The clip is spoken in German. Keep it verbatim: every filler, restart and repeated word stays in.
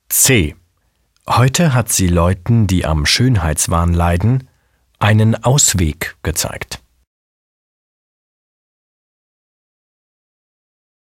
C. Heute hat sie Leuten, die am Schönheitswahn leiden, einen Ausweg gezeigt.